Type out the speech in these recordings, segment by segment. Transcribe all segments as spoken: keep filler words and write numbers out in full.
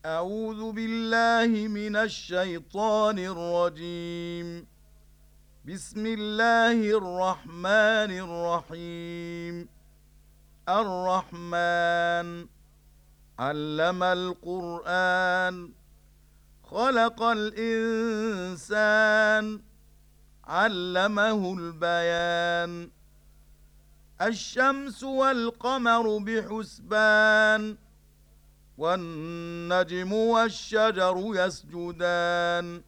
أعوذ بالله من الشيطان الرجيم. بسم الله الرحمن الرحيم. الرحمن علم القرآن خلق الإنسان علمه البيان. الشمس والقمر بحسبان والنجم والشجر يسجدان.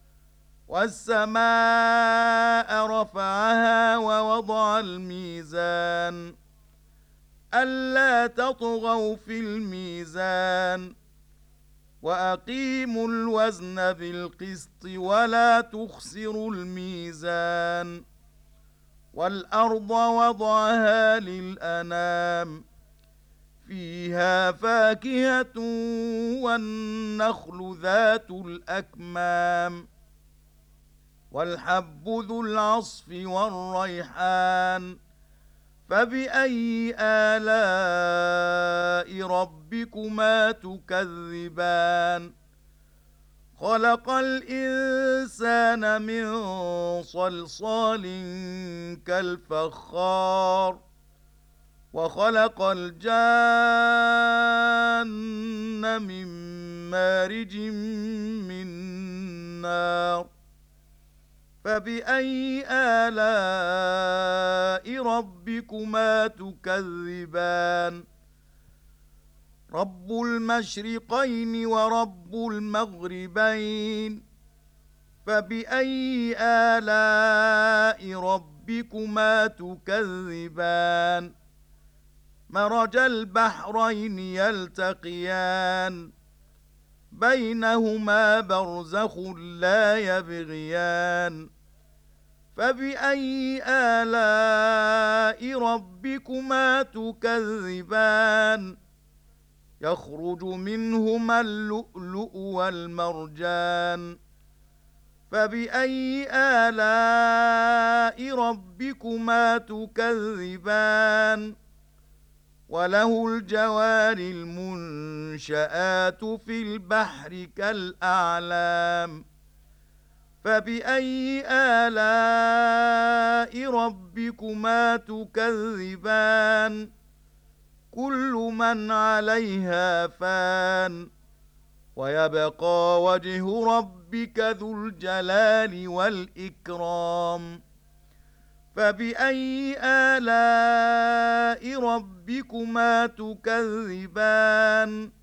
والسماء رفعها ووضع الميزان ألا تطغوا في الميزان وأقيموا الوزن بالقسط ولا تخسروا الميزان. والأرض وضعها للأنام فيها فاكهة والنخل ذات الأكمام والحب ذو العصف والريحان فبأي آلاء ربكما تكذبان. خلق الإنسان من صلصال كالفخار وخلق الجان من مارج من نار فبأي آلاء ربكما تكذبان. رب المشرقين ورب المغربين فبأي آلاء ربكما تكذبان. مرج البحرين يلتقيان بينهما برزخ لا يبغيان فبأي آلاء ربكما تكذبان. يخرج منهما اللؤلؤ والمرجان فبأي آلاء ربكما تكذبان. وله الجوار المنشآت في البحر كالأعلام فبأي آلاء ربكما تكذبان. كل من عليها فان ويبقى وجه ربك ذو الجلال والإكرام فبأي آلاء ربكما تكذبان.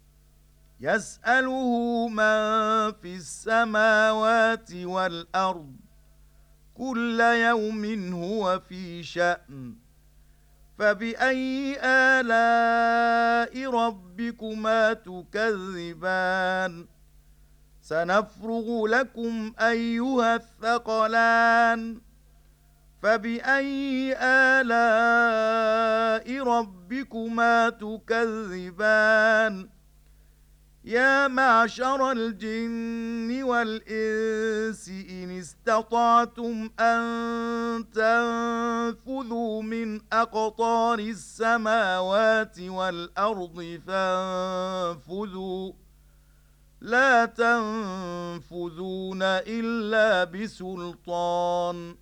يسأله من في السماوات والأرض كل يوم هو في شأن فبأي آلاء ربكما تكذبان. سنفرغ لكم أيها الثقلان فبأي آلاء ربكما تكذبان. يا معشر الجن والإنس إن استطعتم أن تنفذوا من أقطار السماوات والأرض فانفذوا لا تنفذون إلا بسلطان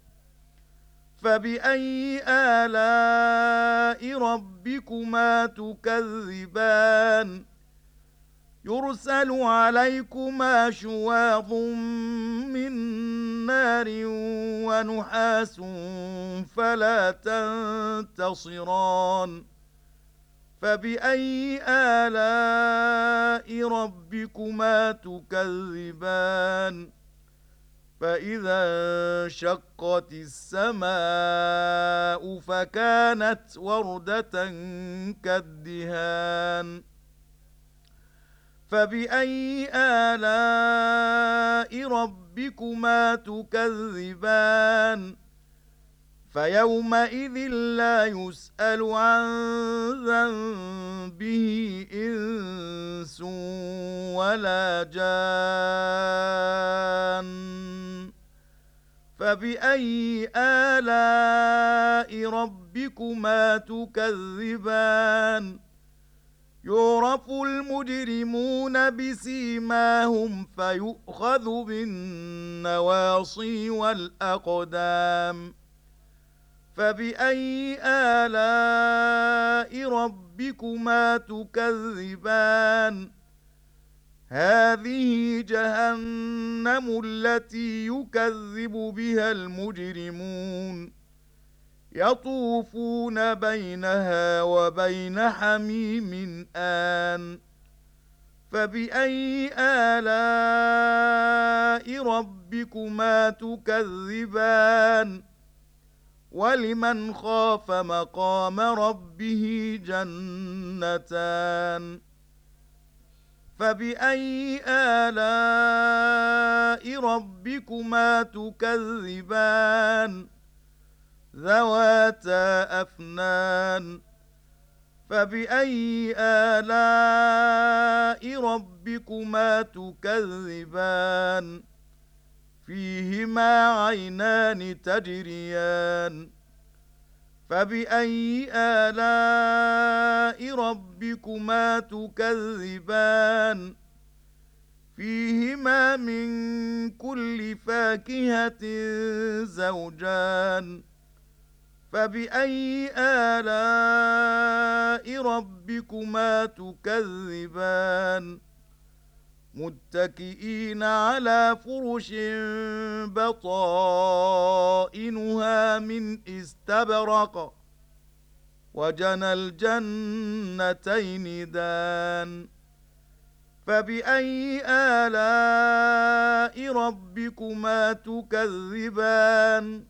فبأي آلاء ربكما تكذبان. يرسل عليكما شواظ من نار ونحاس فلا تنتصران فبأي آلاء ربكما تكذبان. فإذا انشقت السماء فكانت وردة كالدهان فبأي آلاء ربكما تكذبان. فيومئذ لا يسأل عن ذنبه إنس ولا جان فبأي آلاء ربكما تكذبان. يعرف المجرمون بسيماهم فيؤخذ بالنواصي والأقدام فبأي آلاء ربكما تكذبان هذه جهنم التي يكذب بها المجرمون يطوفون بينها وبين حميم آن فبأي آلاء ربكما تكذبان ولمن خاف مقام ربه جنتان فبأي آلاء ربكما تكذبان ذواتا أفنان فبأي آلاء ربكما تكذبان فيهما عينان تجريان فبأي آلاء ربكما تكذبان فيهما من كل فاكهة زوجان فبأي آلاء ربكما تكذبان متكئين على فرش بطائنها من استبرق وجنى الجنتين دان فبأي آلاء ربكما تكذبان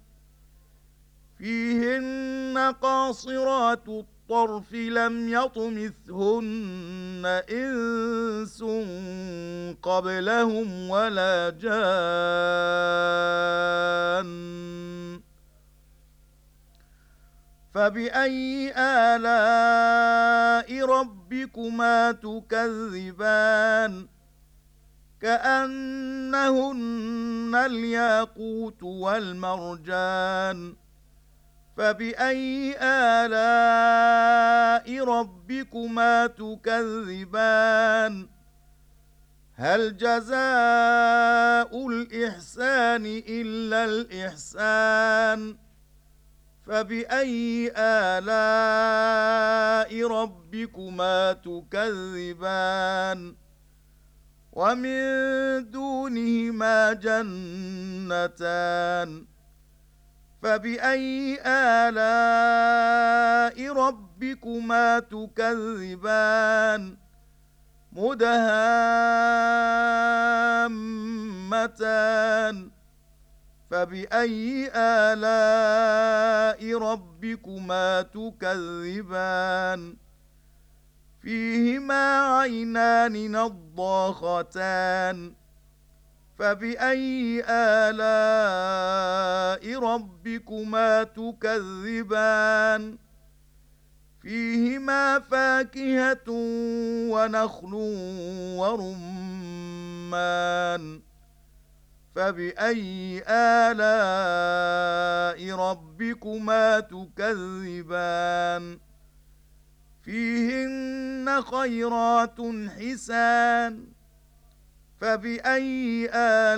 فيهن قاصرات الطرف لم يطمثهن إنس قبلهم ولا جان فبأي آلاء ربكما تكذبان كأنهن الياقوت والمرجان فبأي آلاء ربكما تكذبان هل جزاء الإحسان إلا الإحسان فبأي آلاء ربكما تكذبان ومن دونهما جنتان فبأي آلاء ربكما تكذبان مدهامتان فبأي آلاء ربكما تكذبان فيهما عينان نضاختان فبأي آلاء ربكما تكذبان فيهما فاكهة ونخل ورمان فبأي آلاء ربكما تكذبان فيهن خيرات حسان فبأي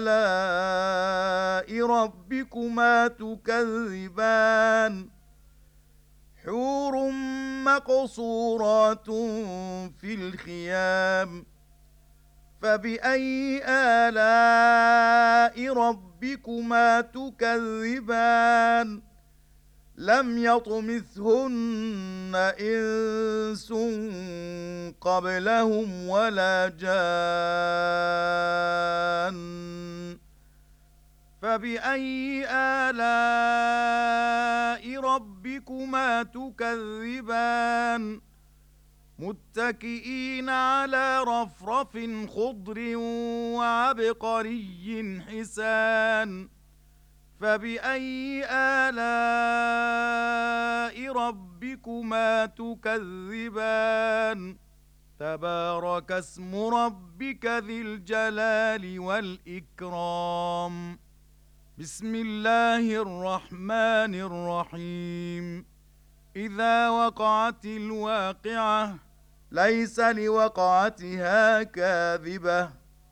آلاء ربكما تكذبان حور مقصورات في الخيام فبأي آلاء ربكما تكذبان لم يطمثهن إنس قبلهم ولا جان فبأي آلاء ربكما تكذبان متكئين على رفرف خضر وعبقري حسان فبأي آلاء ربكما تكذبان تبارك اسم ربك ذي الجلال والإكرام بسم الله الرحمن الرحيم إذا وقعت الواقعة ليس لوقعتها كاذبة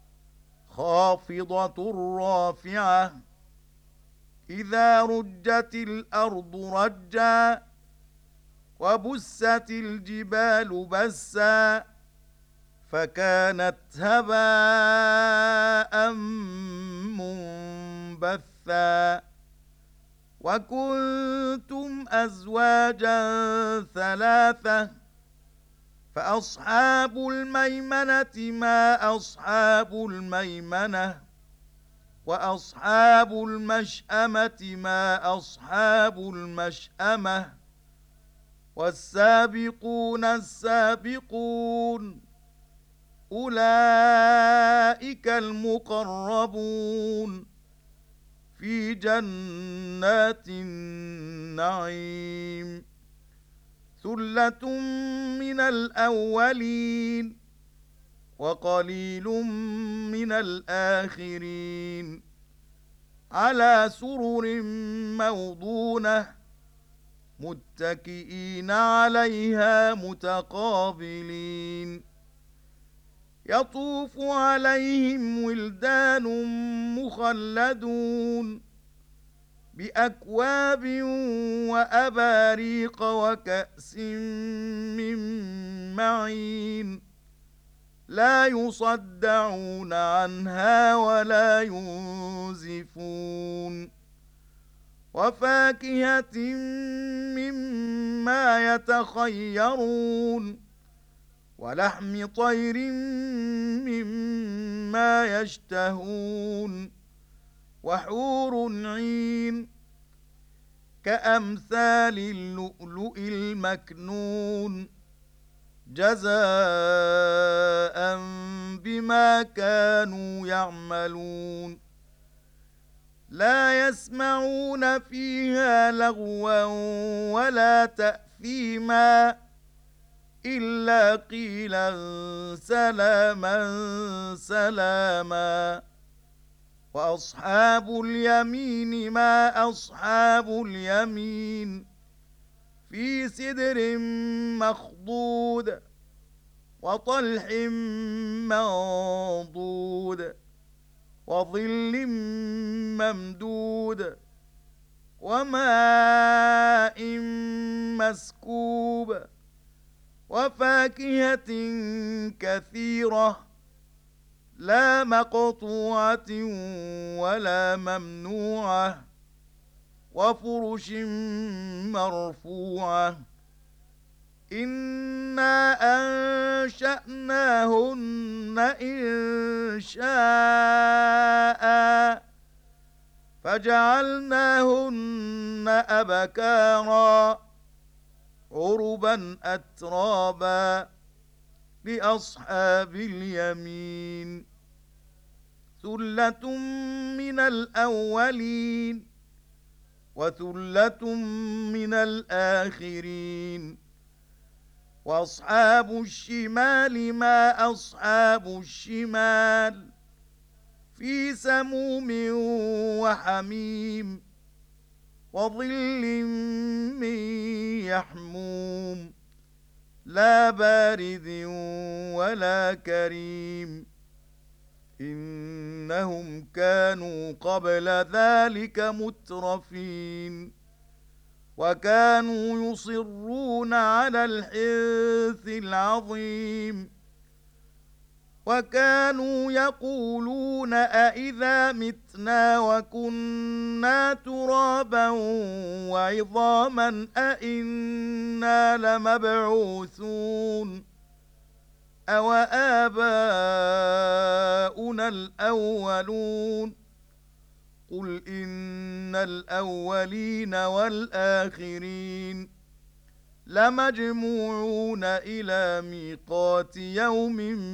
خافضة رافعة إذا رجت الأرض رجا وبست الجبال بسا فكانت هباء منبثا وكنتم أزواجا ثلاثة فأصحاب الميمنة ما أصحاب الميمنة وأصحاب المشأمة ما أصحاب المشأمة والسابقون السابقون أولئك المقربون في جنات النعيم ثلة من الأولين وقليل من الآخرين على سرر موضونة متكئين عليها متقابلين يطوف عليهم ولدان مخلدون بأكواب وأباريق وكأس من معين لا يصدعون عنها ولا ينزفون وفاكهة مما يتخيرون ولحم طير مما يشتهون وحور عين كأمثال اللؤلؤ المكنون جزاء بما كانوا يعملون لا يسمعون فيها لغوا ولا تأثيما إلا قيلا سلاما سلاما وأصحاب اليمين ما أصحاب اليمين في سدر مخضود وطلح منضود وظل ممدود وماء مسكوب وفاكهة كثيرة لا مقطوعة ولا ممنوعة وفرش مرفوعة إنا أنشأناهن إن شاء فجعلناهن أبكارا عربا أترابا لأصحاب اليمين ثلة من الأولين وثلة من الآخرين وأصحاب الشمال ما أصحاب الشمال في سموم وحميم وظل من يحموم لا بارد ولا كريم إنهم كانوا قبل ذلك مترفين وكانوا يصرون على الحنث العظيم وكانوا يقولون أئذا متنا وكنا ترابا وعظاما أئنا لمبعوثون أو آباؤنا الأولون قل إن الأولين والآخرين لمجموعون إلى ميقات يوم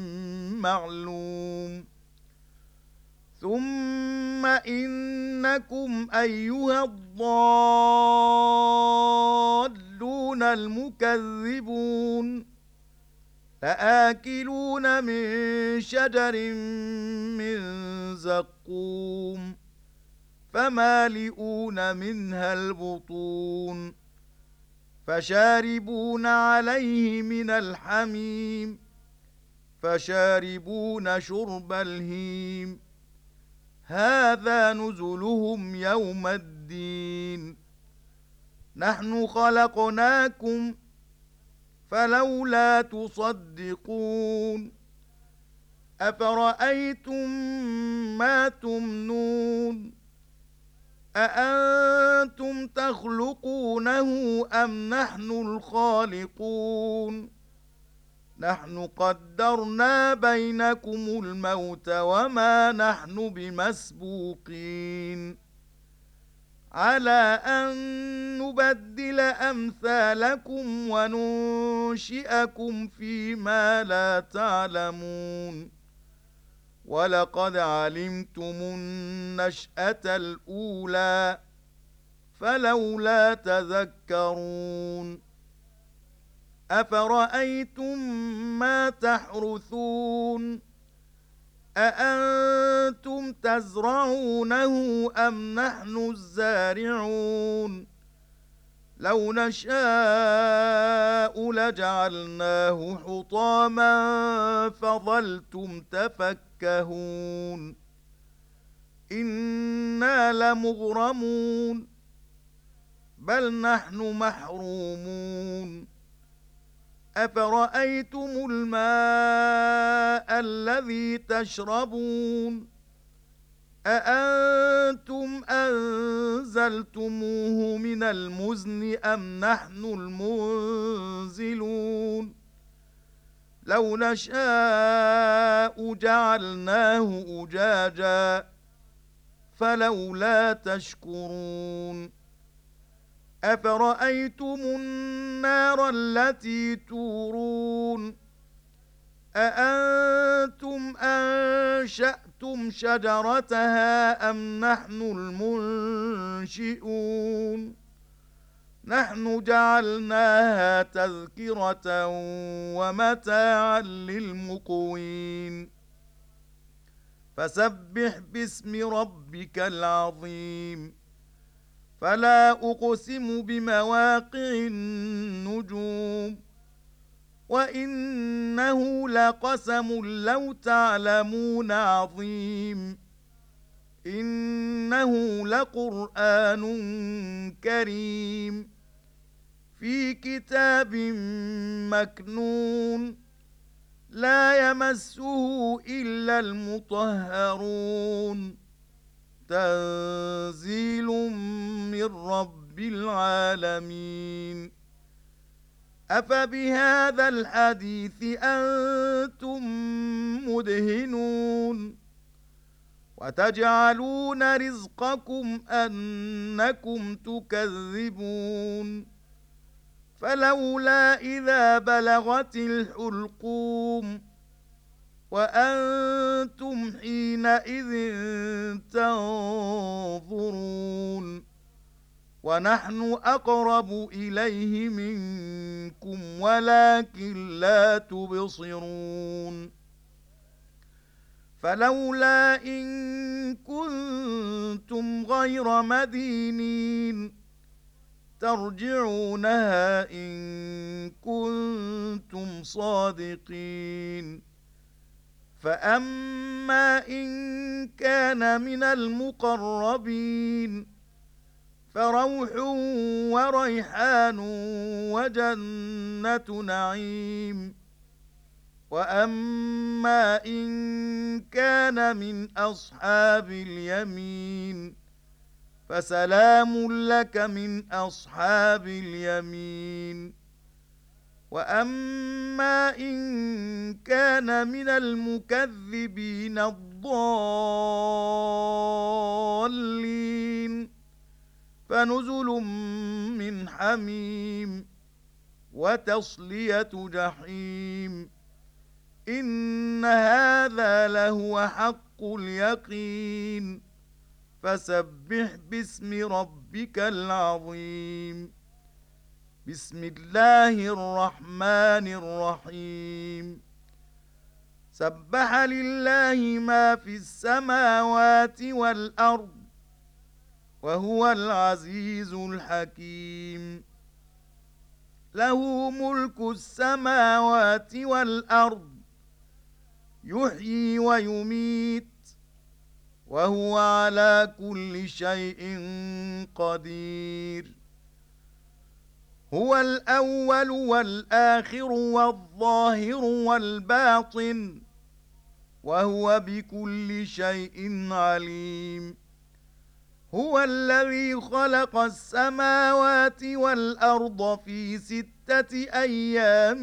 معلوم ثم إنكم أيها الضالون المكذبون لآكلون من شجر من زقوم فمالئون منها البطون فشاربون عليه من الحميم فشاربون شرب الهيم هذا نزلهم يوم الدين نحن خلقناكم فلولا تصدقون أفرأيتم ما تمنون أأنتم تخلقونه أم نحن الخالقون نحن قدرنا بينكم الموت وما نحن بمسبوقين على أن نبدل أمثالكم وننشئكم فيما لا تعلمون ولقد علمتم النشأة الأولى فلولا تذكرون أفرأيتم ما تحرثون أأنتم تزرعونه أم نحن الزارعون لو نشاء لجعلناه حطاما فظلتم تفكهون إنا لمغرمون بل نحن محرومون أفرأيتم الماء الذي تشربون أأنتم أنزلتموه من المزن أم نحن المنزلون لو نشاء جعلناه أجاجا فلولا تشكرون أفرأيتم النار التي تورون أأنتم أنشأتم شجرتها أم نحن المنشئون نحن جعلناها تذكرة ومتاعا للمقوين فسبح باسم ربك العظيم فلا أقسم بمواقع النجوم وإنه لقسم لو تعلمون عظيم إنه لقرآن كريم في كتاب مكنون لا يمسه إلا المطهرون تنزيل من رب العالمين أفبهذا الحديث أنتم مدهنون وتجعلون رزقكم أنكم تكذبون فلولا إذا بلغت الحلقوم وأنتم حينئذ تنظرون ونحن أقرب إليه منكم ولكن لا تبصرون فلولا إن كنتم غير مدينين ترجعونها إن كنتم صادقين فأما إن كان من المقربين فروح وريحان وجنة نعيم وأما إن كان من أصحاب اليمين فسلام لك من أصحاب اليمين وأما إن كان من المكذبين الضالين فنزل من حميم وتصلية جحيم إن هذا لهو حق اليقين فسبح باسم ربك العظيم بسم الله الرحمن الرحيم سبح لله ما في السماوات والأرض وهو العزيز الحكيم له ملك السماوات والأرض يحيي ويميت وهو على كل شيء قدير. هو الأول والآخر والظاهر والباطن وهو بكل شيء عليم. هو الذي خلق السماوات والأرض في ستة أيام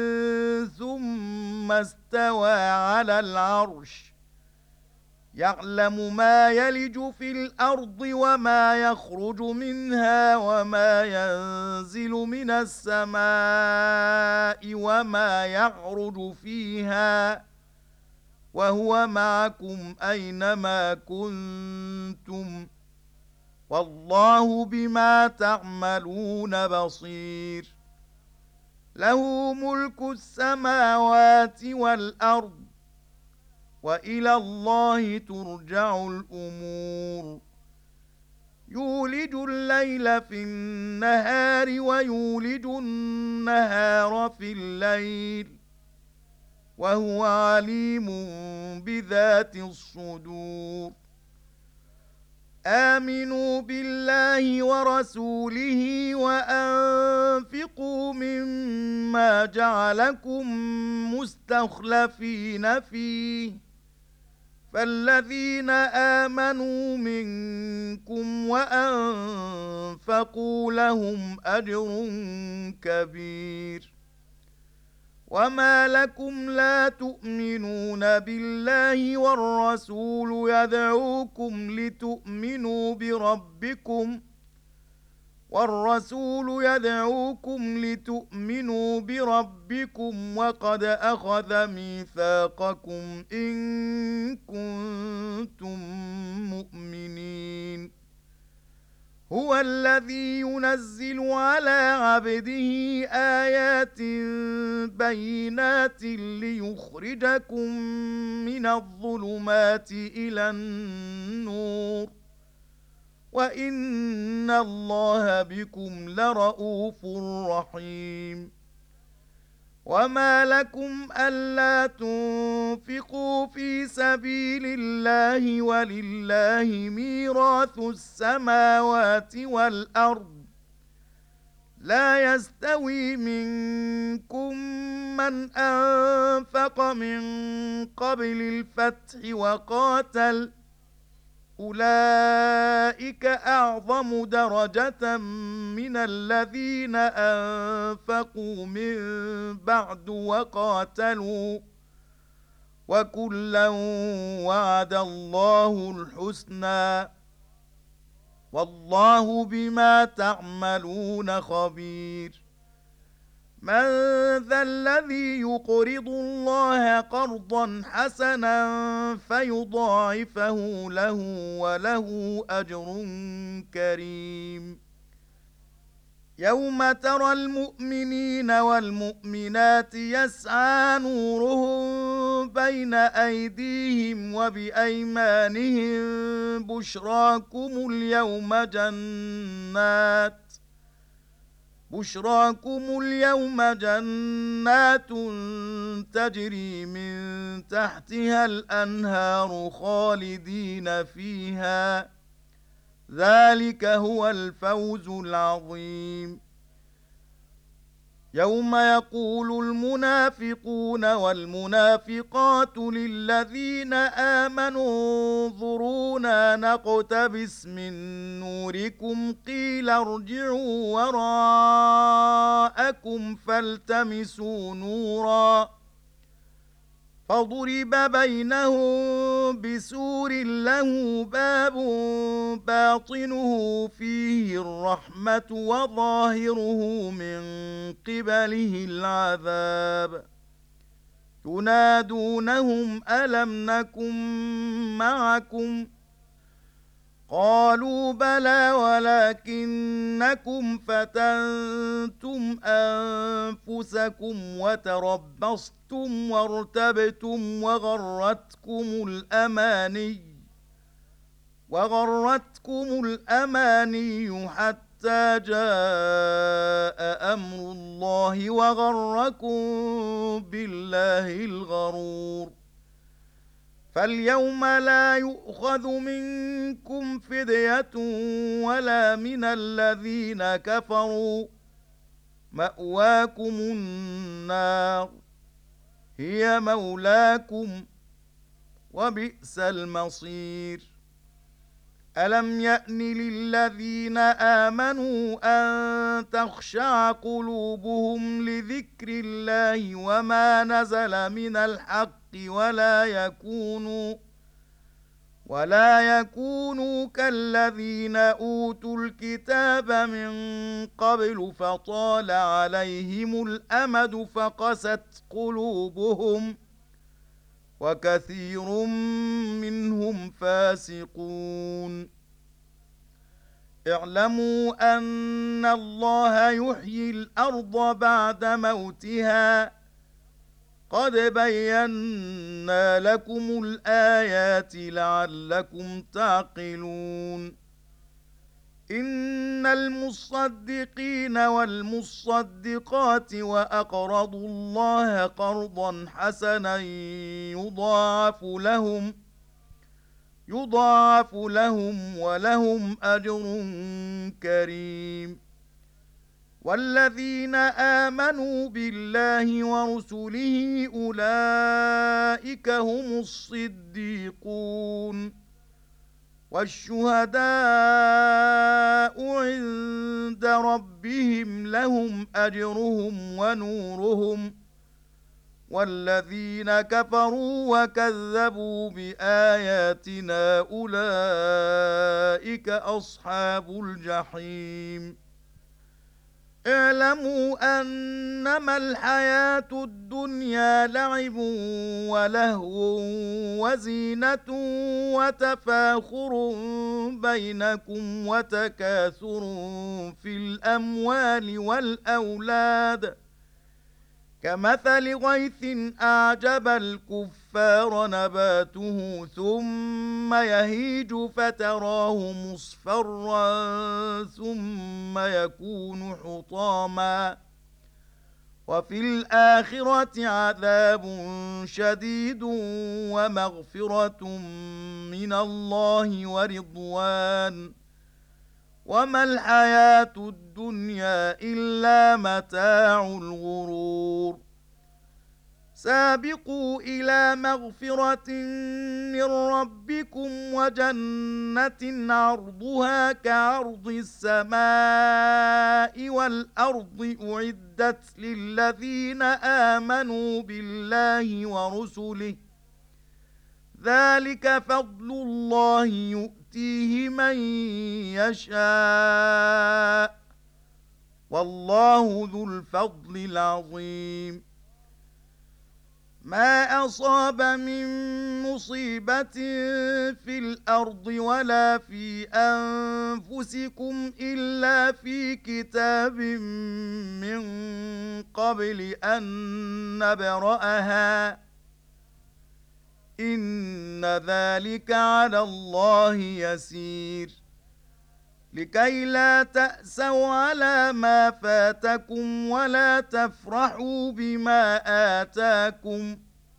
ثم استوى على العرش يعلم ما يلج في الأرض وما يخرج منها وما ينزل من السماء وما يعرج فيها وهو معكم أينما كنتم والله بما تعملون بصير. له ملك السماوات والأرض وإلى الله ترجع الأمور. يولج الليل في النهار ويولج النهار في الليل وهو عليم بذات الصدور. آمنوا بالله ورسوله وأنفقوا مما جعلكم مستخلفين فيه فالذين آمنوا منكم وأنفقوا لهم أجر كبير. وما لكم لا تؤمنون بالله والرسول يدعوكم لتؤمنوا بربكم والرسول يدعوكم لتؤمنوا بربكم وقد أخذ ميثاقكم إن كنتم مؤمنين. هو الذي ينزل على عبده آيات بينات ليخرجكم من الظلمات إلى النور وإن الله بكم لرءوف رحيم. وما لكم ألا تنفقوا في سبيل الله ولله ميراث السماوات والأرض لا يستوي منكم من أنفق من قبل الفتح وقاتل أولئك أعظم درجة من الذين أنفقوا من بعد وقاتلوا وكلا وعد الله الحسنى والله بما تعملون خبير. من ذا الذي يقرض الله قرضا حسنا فيضاعفه له وله أجر كريم. يوم ترى المؤمنين والمؤمنات يسعى نورهم بين أيديهم وبأيمانهم بشراكم اليوم جنات بشراكم اليوم جنات تجري من تحتها الأنهار خالدين فيها ذلك هو الفوز العظيم. يوم يقول المنافقون والمنافقات للذين آمنوا انظرونا نقتبس من نوركم قيل ارجعوا وراءكم فالتمسوا نورا فضرب بينهم بسور له باب باطنه فيه الرحمة وظاهره من قبله العذاب ينادونهم ألم نكن معكم قالوا بلى ولكنكم فتنتم أنفسكم وتربصتم وارتبتم وغرتكم الأماني وغرتكم الأماني حتى حتى جاء أمر الله وغركم بالله الغرور. فاليوم لا يؤخذ منكم فدية ولا من الذين كفروا، مأواكم النار هي مولاكم وبئس المصير. ألم يأن للذين آمنوا أن تخشع قلوبهم لذكر الله وما نزل من الحق ولا يكونوا ولا يكونوا كالذين أوتوا الكتاب من قبل فطال عليهم الأمد فقست قلوبهم وكثير منهم فاسقون. اعلموا أن الله يحيي الأرض بعد موتها، قد بينا لكم الآيات لعلكم تعقلون. إن المصدقين والمصدقات وأقرضوا الله قرضا حسنا يضاعف لهم يضاعف لهم ولهم أجر كريم. والذين آمنوا بالله ورسله أولئك هم الصديقون والشهداء عند ربهم لهم أجرهم ونورهم. والذين كفروا وكذبوا بآياتنا أولئك أصحاب الجحيم. اعلموا أنما الحياة الدنيا لعب ولهو وزينة وتفاخر بينكم وتكاثر في الأموال والأولاد كمثل غيث أعجب الكفار نباته ثم يهيج فتراه مصفرا ثم يكون حطاما وفي الآخرة عذاب شديد ومغفرة من الله ورضوان وما الحياة الدنيا إلا متاع الغرور. سابقوا إلى مغفرة من ربكم وجنة عرضها كعرض السماء والأرض أعدت للذين آمنوا بالله ورسله ذلك فضل الله يؤتيه من يشاء والله ذو الفضل العظيم. ما أصاب من مصيبة في الأرض ولا في أنفسكم إلا في كتاب من قبل أن نبرأها إن ذلك على الله يسير. لكي لا تأسوا على ما فاتكم ولا تفرحوا بما آتاكم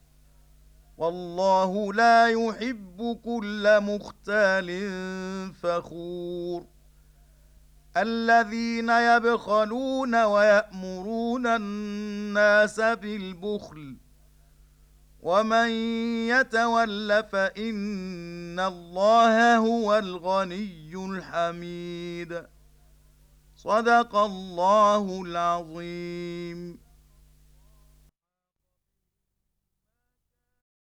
والله لا يحب كل مختال فخور. الذين يبخلون ويأمرون الناس بالبخل ومن يتول فإن الله هو الغني الحميد. صدق الله العظيم.